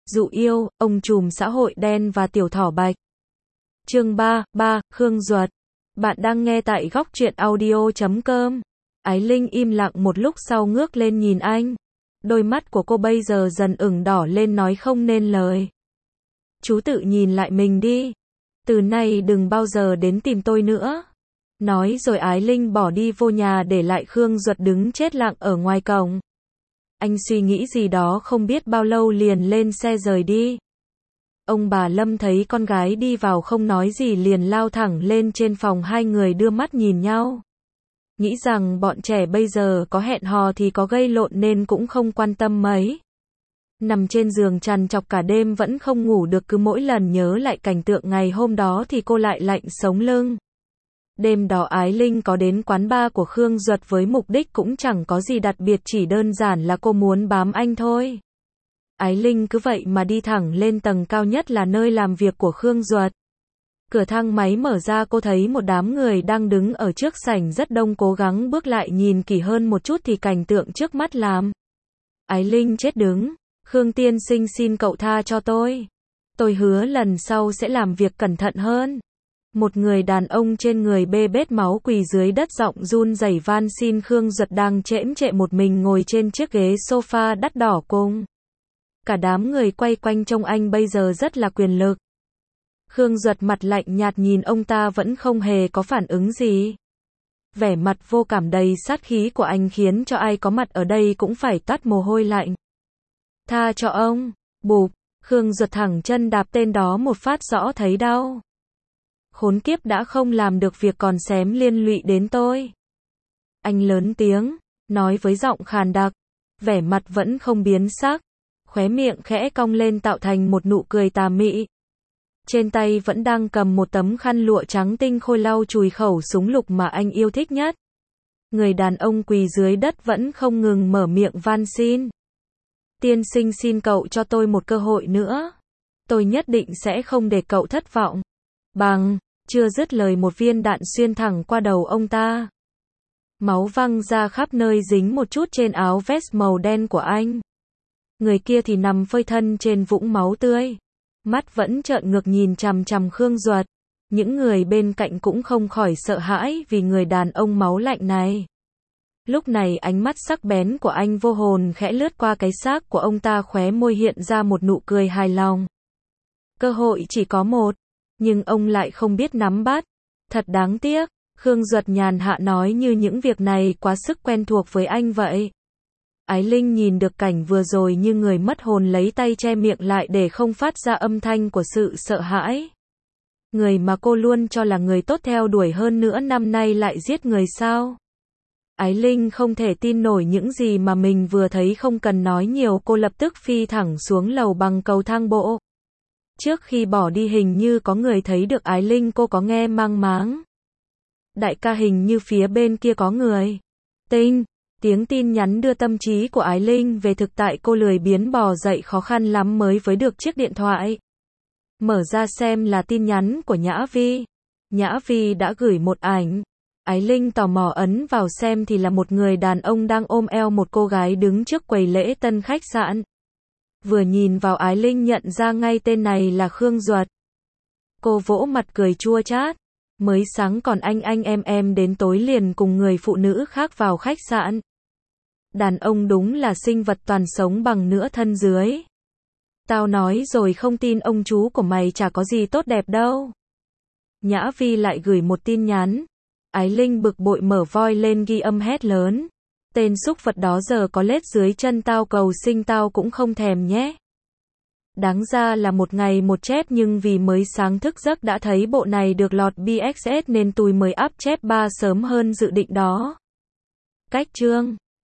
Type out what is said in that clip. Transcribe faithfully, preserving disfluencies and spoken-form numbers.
Dụ yêu, ông trùm xã hội đen và tiểu thỏ bạch. Chương ba, ba, Khương Duật. Bạn đang nghe tại góc truyện audio chấm com. Ái Linh im lặng một lúc sau ngước lên nhìn anh. Đôi mắt của cô bây giờ dần ửng đỏ lên nói không nên lời. Chú tự nhìn lại mình đi. Từ nay đừng bao giờ đến tìm tôi nữa. Nói rồi Ái Linh bỏ đi vô nhà để lại Khương Duật đứng chết lặng ở ngoài cổng. Anh suy nghĩ gì đó không biết bao lâu liền lên xe rời đi. Ông bà Lâm thấy con gái đi vào không nói gì liền lao thẳng lên trên phòng, hai người đưa mắt nhìn nhau. Nghĩ rằng bọn trẻ bây giờ có hẹn hò thì có gây lộn nên cũng không quan tâm mấy. Nằm trên giường trằn trọc cả đêm vẫn không ngủ được, cứ mỗi lần nhớ lại cảnh tượng ngày hôm đó thì cô lại lạnh sống lưng. Đêm đó Ái Linh có đến quán bar của Khương Duật với mục đích cũng chẳng có gì đặc biệt, chỉ đơn giản là cô muốn bám anh thôi. Ái Linh cứ vậy mà đi thẳng lên tầng cao nhất là nơi làm việc của Khương Duật. Cửa thang máy mở ra, cô thấy một đám người đang đứng ở trước sảnh rất đông, cố gắng bước lại nhìn kỹ hơn một chút thì cảnh tượng trước mắt làm Ái Linh chết đứng. Khương tiên sinh, xin cậu tha cho tôi. Tôi hứa lần sau sẽ làm việc cẩn thận hơn. Một người đàn ông trên người bê bết máu quỳ dưới đất giọng run rẩy van xin. Khương Duật đang chễm chệ một mình ngồi trên chiếc ghế sofa đắt đỏ cùng cả đám người quay quanh trông anh bây giờ rất là quyền lực. Khương Duật mặt lạnh nhạt nhìn ông ta vẫn không hề có phản ứng gì. Vẻ mặt vô cảm đầy sát khí của anh khiến cho ai có mặt ở đây cũng phải toát mồ hôi lạnh. Tha cho ông. Bụp. Khương Duật thẳng chân đạp tên đó một phát rõ thấy đau. Khốn kiếp, đã không làm được việc còn xém liên lụy đến tôi. Anh lớn tiếng, nói với giọng khàn đặc, vẻ mặt vẫn không biến sắc, khóe miệng khẽ cong lên tạo thành một nụ cười tà mị. Trên tay vẫn đang cầm một tấm khăn lụa trắng tinh khôi lau chùi khẩu súng lục mà anh yêu thích nhất. Người đàn ông quỳ dưới đất vẫn không ngừng mở miệng van xin. Tiên sinh, xin cậu cho tôi một cơ hội nữa. Tôi nhất định sẽ không để cậu thất vọng. Bằng, chưa dứt lời một viên đạn xuyên thẳng qua đầu ông ta. Máu văng ra khắp nơi dính một chút trên áo vest màu đen của anh. Người kia thì nằm phơi thân trên vũng máu tươi. Mắt vẫn trợn ngược nhìn chằm chằm Khương Duật. Những người bên cạnh cũng không khỏi sợ hãi vì người đàn ông máu lạnh này. Lúc này ánh mắt sắc bén của anh vô hồn khẽ lướt qua cái xác của ông ta, khóe môi hiện ra một nụ cười hài lòng. Cơ hội chỉ có một, nhưng ông lại không biết nắm bắt. Thật đáng tiếc. Khương Duật nhàn hạ nói như những việc này quá sức quen thuộc với anh vậy. Ái Linh nhìn được cảnh vừa rồi như người mất hồn, lấy tay che miệng lại để không phát ra âm thanh của sự sợ hãi. Người mà cô luôn cho là người tốt theo đuổi hơn nữa năm nay lại giết người sao? Ái Linh không thể tin nổi những gì mà mình vừa thấy, không cần nói nhiều, cô lập tức phi thẳng xuống lầu bằng cầu thang bộ. Trước khi bỏ đi hình như có người thấy được Ái Linh, cô có nghe mang máng. Đại ca, hình như phía bên kia có người. Tinh, tiếng tin nhắn đưa tâm trí của Ái Linh về thực tại, cô lười biếng bò dậy, khó khăn lắm mới với được chiếc điện thoại. Mở ra xem là tin nhắn của Nhã Vi. Nhã Vi đã gửi một ảnh. Ái Linh tò mò ấn vào xem thì là một người đàn ông đang ôm eo một cô gái đứng trước quầy lễ tân khách sạn. Vừa nhìn vào Ái Linh nhận ra ngay tên này là Khương Duật. Cô vỗ mặt cười chua chát. Mới sáng còn anh anh em em, đến tối liền cùng người phụ nữ khác vào khách sạn. Đàn ông đúng là sinh vật toàn sống bằng nửa thân dưới. Tao nói rồi, không tin ông chú của mày chả có gì tốt đẹp đâu. Nhã Vi lại gửi một tin nhắn. Ái Linh bực bội mở voi lên ghi âm hét lớn. Tên xúc vật đó giờ có lết dưới chân tao, cầu sinh tao cũng không thèm nhé. Đáng ra là một ngày một chép, nhưng vì mới sáng thức giấc đã thấy bộ này được lọt bê ích ét nên tui mới up chép ba sớm hơn dự định đó. Cách chương